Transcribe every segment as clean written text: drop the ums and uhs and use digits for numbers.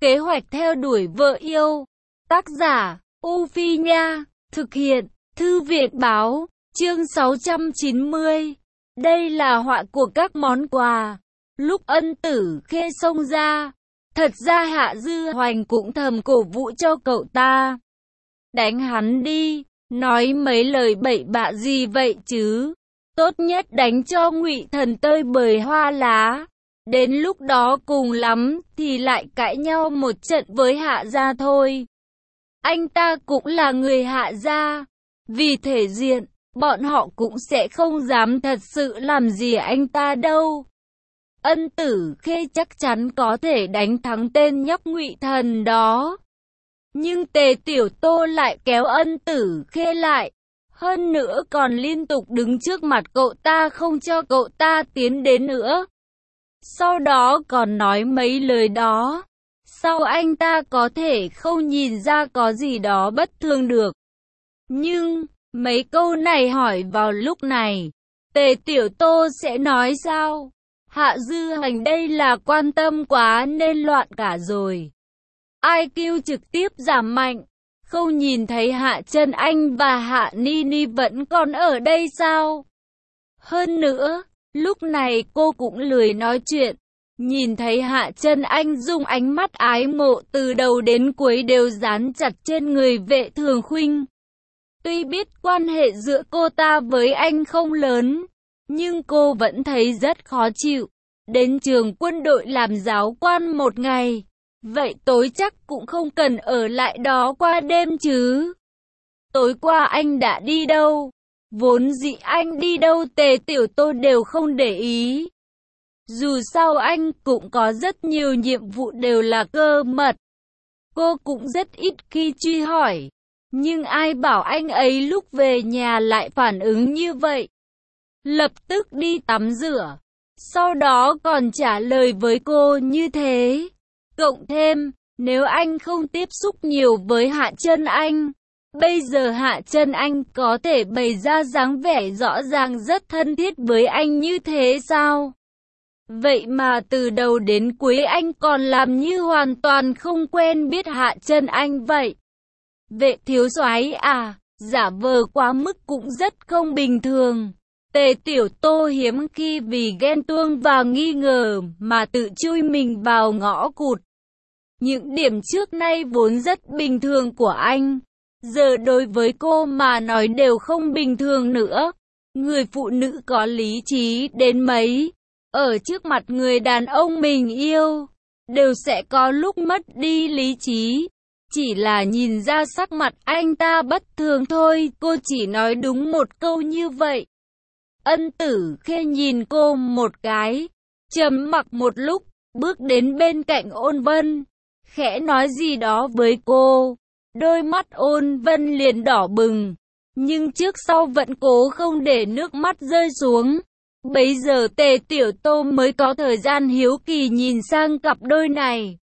Kế hoạch theo đuổi vợ yêu. Tác giả, U Phi Nha. Thực hiện, Thư viện Báo. Chương 690. Đây là họa của các món quà. Lúc Ân Tử Khê xông ra, thật ra Hạ Dư Hoành cũng thầm cổ vũ cho cậu ta. Đánh hắn đi, nói mấy lời bậy bạ gì vậy chứ? Tốt nhất đánh cho Ngụy Thần tơi bời hoa lá. Đến lúc đó cùng lắm thì lại cãi nhau một trận với Hạ gia thôi. Anh ta cũng là người Hạ gia, vì thể diện, bọn họ cũng sẽ không dám thật sự làm gì anh ta đâu. Ân Tử Khê chắc chắn có thể đánh thắng tên nhóc Ngụy Thần đó. Nhưng Tề Tiểu Tô lại kéo Ân Tử Khê lại. Hơn nữa còn liên tục đứng trước mặt cậu ta không cho cậu ta tiến đến nữa. Sau đó còn nói mấy lời đó. Sao anh ta có thể không nhìn ra có gì đó bất thường được? Nhưng, mấy câu này hỏi vào lúc này, Tề Tiểu Tô sẽ nói sao? Hạ Dư Hoành đây là quan tâm quá nên loạn cả rồi. IQ trực tiếp giảm mạnh. Không nhìn thấy Hạ Trân Anh và Hạ Ni Ni vẫn còn ở đây sao? Hơn nữa, lúc này cô cũng lười nói chuyện. Nhìn thấy Hạ Trân Anh dùng ánh mắt ái mộ từ đầu đến cuối đều dán chặt trên người Vệ Thường Khuynh. Tuy biết quan hệ giữa cô ta với anh không lớn, nhưng cô vẫn thấy rất khó chịu. Đến trường quân đội làm giáo quan một ngày, vậy tối chắc cũng không cần ở lại đó qua đêm chứ. Tối qua anh đã đi đâu? Vốn dĩ anh đi đâu Tề Tiểu Tô đều không để ý. Dù sao anh cũng có rất nhiều nhiệm vụ đều là cơ mật. Cô cũng rất ít khi truy hỏi. Nhưng ai bảo anh ấy lúc về nhà lại phản ứng như vậy? Lập tức đi tắm rửa. Sau đó còn trả lời với cô như thế. Cộng thêm, nếu anh không tiếp xúc nhiều với Hạ Trân Anh, bây giờ Hạ Trân Anh có thể bày ra dáng vẻ rõ ràng rất thân thiết với anh như thế sao? Vậy mà từ đầu đến cuối anh còn làm như hoàn toàn không quen biết Hạ Trân Anh vậy. Vệ thiếu soái à, giả vờ quá mức cũng rất không bình thường. Tề Tiểu Tô hiếm khi vì ghen tuông và nghi ngờ mà tự chui mình vào ngõ cụt. Những điểm trước nay vốn rất bình thường của anh, giờ đối với cô mà nói đều không bình thường nữa. Người phụ nữ có lý trí đến mấy, ở trước mặt người đàn ông mình yêu, đều sẽ có lúc mất đi lý trí. Chỉ là nhìn ra sắc mặt anh ta bất thường thôi, cô chỉ nói đúng một câu như vậy. Ân Tử Khê nhìn cô một cái, trầm mặc một lúc, bước đến bên cạnh Ôn Vân, khẽ nói gì đó với cô. Đôi mắt Ôn Vân liền đỏ bừng, nhưng trước sau vẫn cố không để nước mắt rơi xuống. Bấy giờ Tề Tiểu Tô mới có thời gian hiếu kỳ nhìn sang cặp đôi này.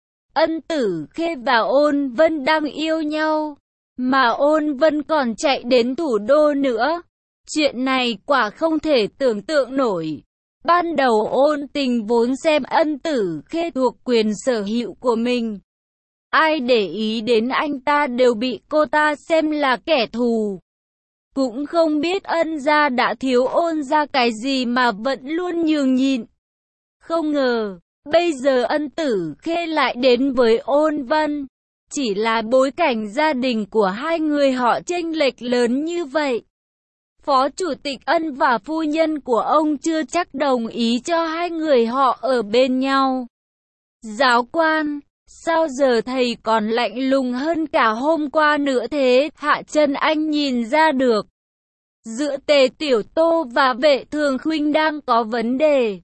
Ân Tử Khê và Ôn Vân đang yêu nhau, mà Ôn Vân còn chạy đến thủ đô nữa. Chuyện này quả không thể tưởng tượng nổi. Ban đầu Ôn Tình vốn xem Ân Tử Khê thuộc quyền sở hữu của mình. Ai để ý đến anh ta đều bị cô ta xem là kẻ thù. Cũng không biết Ân gia đã thiếu Ôn gia cái gì mà vẫn luôn nhường nhịn. Không ngờ, bây giờ Ân Tử Khê lại đến với Ôn Vân. Chỉ là bối cảnh gia đình của hai người họ chênh lệch lớn như vậy. Phó Chủ tịch Ân và phu nhân của ông chưa chắc đồng ý cho hai người họ ở bên nhau. Giáo quan, sao giờ thầy còn lạnh lùng hơn cả hôm qua nữa thế? Hạ Trân Anh nhìn ra được. Giữa Tề Tiểu Tô và Vệ Thường Khuynh đang có vấn đề.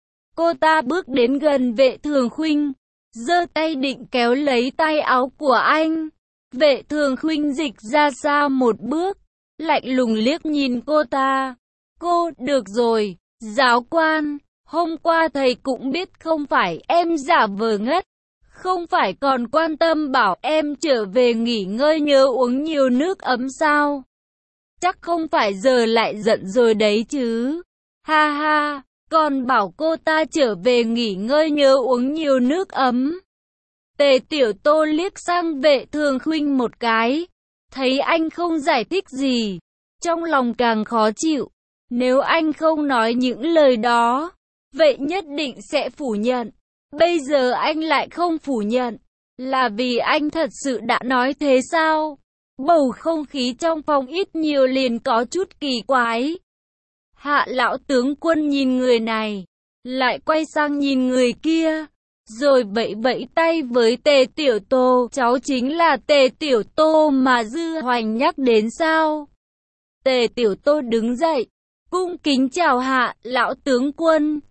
Cô ta bước đến gần Vệ Thường Khuynh, giơ tay định kéo lấy tay áo của anh. Vệ Thường Khuynh dịch ra xa một bước, lạnh lùng liếc nhìn cô ta. Cô, được rồi, giáo quan, hôm qua thầy cũng biết không phải em giả vờ ngất, không phải còn quan tâm bảo em trở về nghỉ ngơi nhớ uống nhiều nước ấm sao? Chắc không phải giờ lại giận rồi đấy chứ? Ha ha, còn bảo cô ta trở về nghỉ ngơi nhớ uống nhiều nước ấm. Tề Tiểu Tô liếc sang Vệ Thường Khuynh một cái, thấy anh không giải thích gì, trong lòng càng khó chịu. Nếu anh không nói những lời đó, vậy nhất định sẽ phủ nhận. Bây giờ anh lại không phủ nhận, là vì anh thật sự đã nói thế sao? Bầu không khí trong phòng ít nhiều liền có chút kỳ quái. Hạ lão tướng quân nhìn người này, lại quay sang nhìn người kia, rồi vẫy vẫy tay với Tề Tiểu Tô. Cháu chính là Tề Tiểu Tô mà Dư Hoành nhắc đến sao? Tề Tiểu Tô đứng dậy, cung kính chào Hạ lão tướng quân.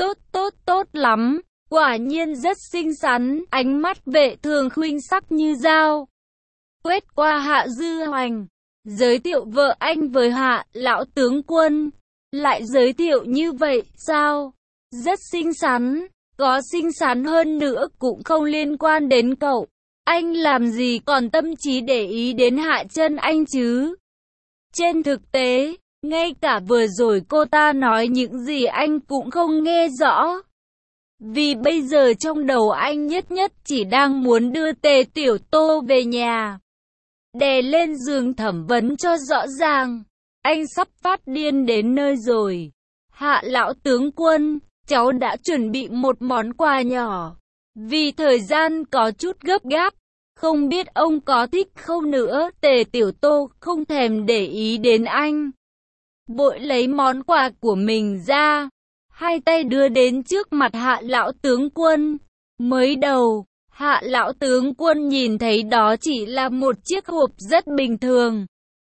Tốt lắm, quả nhiên rất xinh xắn. Ánh mắt Vệ Thường Khuynh sắc như dao, quét qua Hạ Dư Hoành, giới thiệu vợ anh với Hạ lão tướng quân. Lại giới thiệu như vậy sao? Rất xinh xắn, có xinh xắn hơn nữa cũng không liên quan đến cậu. Anh làm gì còn tâm trí để ý đến Hạ Chân Anh chứ? Trên thực tế, ngay cả vừa rồi cô ta nói những gì anh cũng không nghe rõ. Vì bây giờ trong đầu anh nhất chỉ đang muốn đưa Tề Tiểu Tô về nhà, đè lên giường thẩm vấn cho rõ ràng. Anh sắp phát điên đến nơi rồi. Hạ lão tướng quân, cháu đã chuẩn bị một món quà nhỏ. Vì thời gian có chút gấp gáp, không biết ông có thích không nữa. Tề Tiểu Tô không thèm để ý đến anh, vội lấy món quà của mình ra, hai tay đưa đến trước mặt Hạ lão tướng quân. Mới đầu, Hạ lão tướng quân nhìn thấy đó chỉ là một chiếc hộp rất bình thường,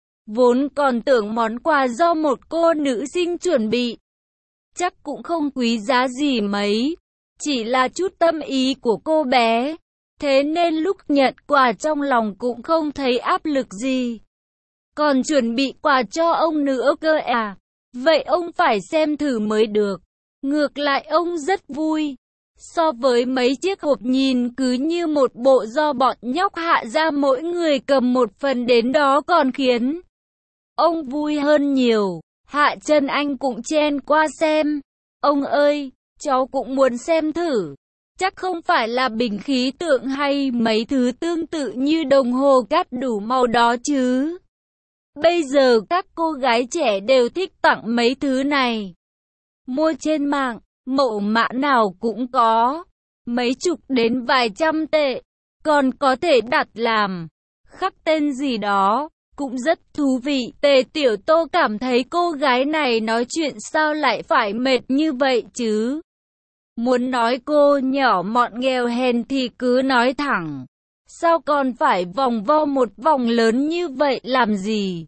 vốn còn tưởng món quà do một cô nữ sinh chuẩn bị, chắc cũng không quý giá gì mấy, chỉ là chút tâm ý của cô bé. Thế nên lúc nhận quà trong lòng cũng không thấy áp lực gì. Còn chuẩn bị quà cho ông nữa cơ à? Vậy ông phải xem thử mới được. Ngược lại ông rất vui. So với mấy chiếc hộp nhìn cứ như một bộ do bọn nhóc Hạ ra mỗi người cầm một phần đến đó còn khiến ông vui hơn nhiều. Hạ Chân Anh cũng chen qua xem. Ông ơi, cháu cũng muốn xem thử. Chắc không phải là bình khí tượng hay mấy thứ tương tự như đồng hồ cát đủ màu đó chứ? Bây giờ các cô gái trẻ đều thích tặng mấy thứ này. Mua trên mạng, mẫu mã nào cũng có. Mấy chục đến vài trăm tệ. Còn có thể đặt làm, khắc tên gì đó. Cũng rất thú vị. Tề Tiểu Tô cảm thấy cô gái này nói chuyện sao lại phải mệt như vậy chứ? Muốn nói cô nhỏ mọn nghèo hèn thì cứ nói thẳng. Sao còn phải vòng vo một vòng lớn như vậy làm gì?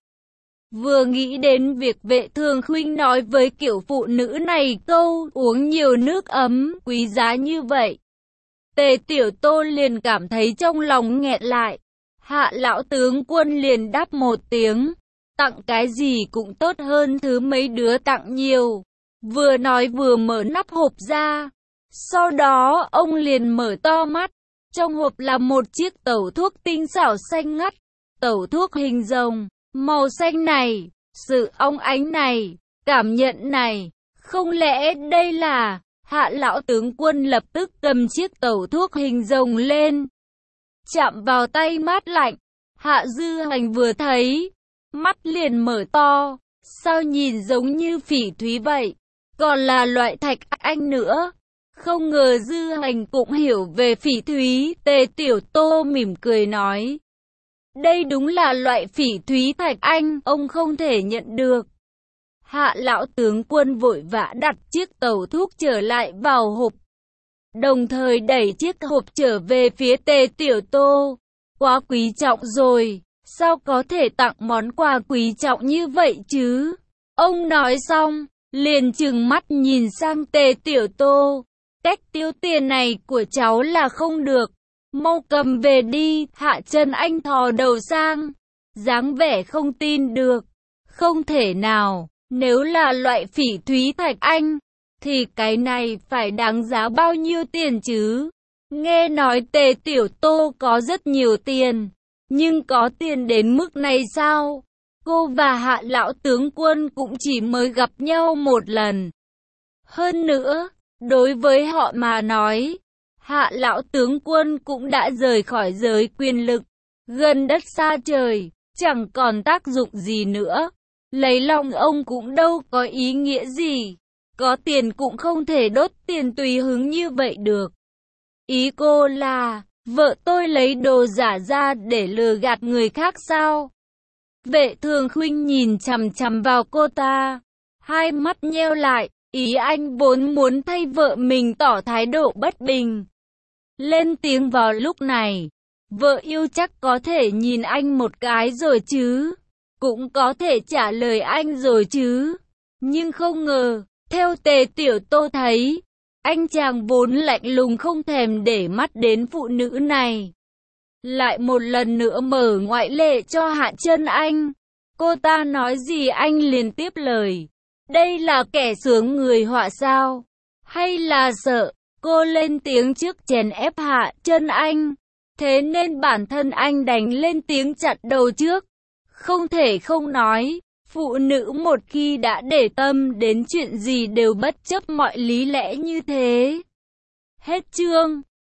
Vừa nghĩ đến việc Vệ Thường Khuynh nói với kiểu phụ nữ này câu uống nhiều nước ấm quý giá như vậy, Tề Tiểu Tô liền cảm thấy trong lòng nghẹn lại. Hạ lão tướng quân liền đáp một tiếng, tặng cái gì cũng tốt hơn thứ mấy đứa tặng nhiều. Vừa nói vừa mở nắp hộp ra. Sau đó ông liền mở to mắt. Trong hộp là một chiếc tẩu thuốc tinh xảo xanh ngắt. Tẩu thuốc hình rồng, màu xanh này, sự óng ánh này, cảm nhận này. Không lẽ đây là... Hạ lão tướng quân lập tức cầm chiếc tẩu thuốc hình rồng lên, chạm vào tay mát lạnh. Hạ Dư Hoành vừa thấy, mắt liền mở to. Sao nhìn giống như phỉ thúy vậy? Còn là loại thạch anh nữa. Không ngờ Dư Hoành cũng hiểu về phỉ thúy. Tề Tiểu Tô mỉm cười nói, đây đúng là loại phỉ thúy thạch anh, ông không thể nhận được. Hạ lão tướng quân vội vã đặt chiếc tẩu thuốc trở lại vào hộp, đồng thời đẩy chiếc hộp trở về phía Tề Tiểu Tô. Quá quý trọng rồi, sao có thể tặng món quà quý trọng như vậy chứ? Ông nói xong, liền trừng mắt nhìn sang Tề Tiểu Tô. Cách tiêu tiền này của cháu là không được, mau cầm về đi. Hạ Chân Anh thò đầu sang, dáng vẻ không tin được. Không thể nào, nếu là loại phỉ thúy thạch anh, thì cái này phải đáng giá bao nhiêu tiền chứ? Nghe nói Tề Tiểu Tô có rất nhiều tiền, nhưng có tiền đến mức này sao? Cô và Hạ lão tướng quân cũng chỉ mới gặp nhau một lần. Hơn nữa, đối với họ mà nói, Hạ lão tướng quân cũng đã rời khỏi giới quyền lực, gần đất xa trời, chẳng còn tác dụng gì nữa. Lấy lòng ông cũng đâu có ý nghĩa gì. Có tiền cũng không thể đốt tiền tùy hứng như vậy được. Ý cô là, vợ tôi lấy đồ giả ra để lừa gạt người khác sao? Vệ Thường Khuynh nhìn chằm chằm vào cô ta, hai mắt nheo lại, ý anh vốn muốn thay vợ mình tỏ thái độ bất bình. Lên tiếng vào lúc này, vợ yêu chắc có thể nhìn anh một cái rồi chứ, cũng có thể trả lời anh rồi chứ. Nhưng không ngờ, theo Tề Tiểu Tô thấy, anh chàng vốn lạnh lùng không thèm để mắt đến phụ nữ này, lại một lần nữa mở ngoại lệ cho Hạ Chân Anh. Cô ta nói gì anh liền tiếp lời. Đây là kẻ xướng người họa sao? Hay là sợ cô lên tiếng trước chèn ép Hạ Chân Anh? Thế nên bản thân anh đành lên tiếng chặn đầu trước. Không thể không nói, phụ nữ một khi đã để tâm đến chuyện gì đều bất chấp mọi lý lẽ như thế. Hết chương.